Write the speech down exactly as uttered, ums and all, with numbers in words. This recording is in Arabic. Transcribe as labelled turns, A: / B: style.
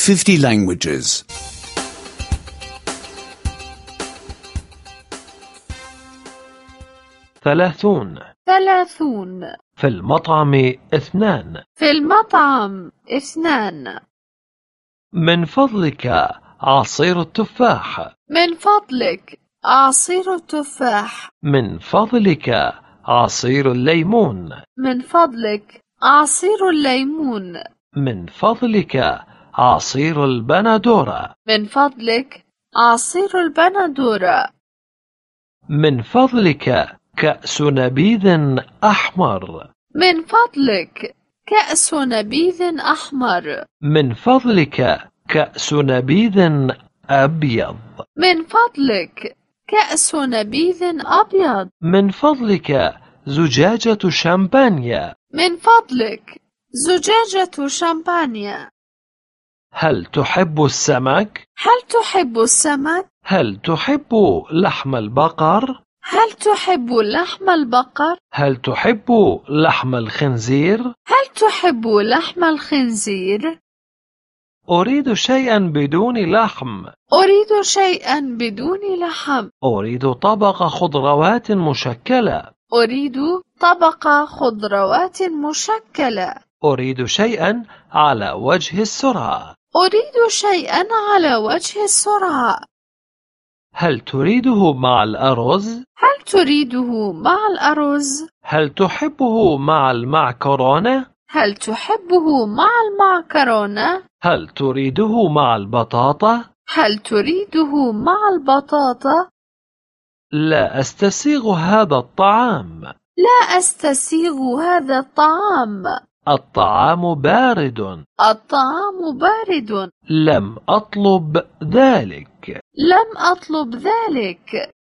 A: fifty languages.
B: ثلاثون.
C: ثلاثون.
B: في المطعم اثنان.
C: في المطعم اثنان.
B: من فضلك عصير التفاح.
C: من فضلك عصير التفاح.
B: من فضلك عصير الليمون.
C: من فضلك عصير الليمون.
B: من فضلك عصير البندورة.
C: من فضلك عصير البندورة.
B: من فضلك كأس نبيذ أحمر.
C: من فضلك كأس نبيذ أحمر.
B: من فضلك كأس نبيذ أبيض.
C: من فضلك كأس نبيذ أبيض.
B: من فضلك زجاجة شامبانيا.
C: من فضلك زجاجة شامبانيا.
B: هل تحب السمك؟
C: هل تحب السمك؟
B: هل تحب لحم البقر؟
C: هل تحب لحم البقر؟
B: هل تحب لحم الخنزير؟
C: هل تحب لحم الخنزير؟
B: أريد شيئا بدون لحم.
C: أريد شيئا بدون لحم.
B: أريد طبق خضروات مشكلة.
C: أريد طبق خضروات مشكلة.
B: أريد شيئا على وجه السرعة.
C: أريد شيئا على وجه السرعة.
B: هل تريده مع الأرز؟
C: هل تريده مع الأرز؟
B: هل تحبه مع المعكرونة؟
C: هل تحبه مع المعكرونة؟
B: هل تريده مع البطاطا؟
C: هل تريده مع البطاطا؟
B: لا أستسيغ هذا الطعام.
C: لا أستسيغ هذا الطعام.
B: الطعام بارد.
C: الطعام بارد.
B: لم أطلب ذلك.
C: لم أطلب ذلك.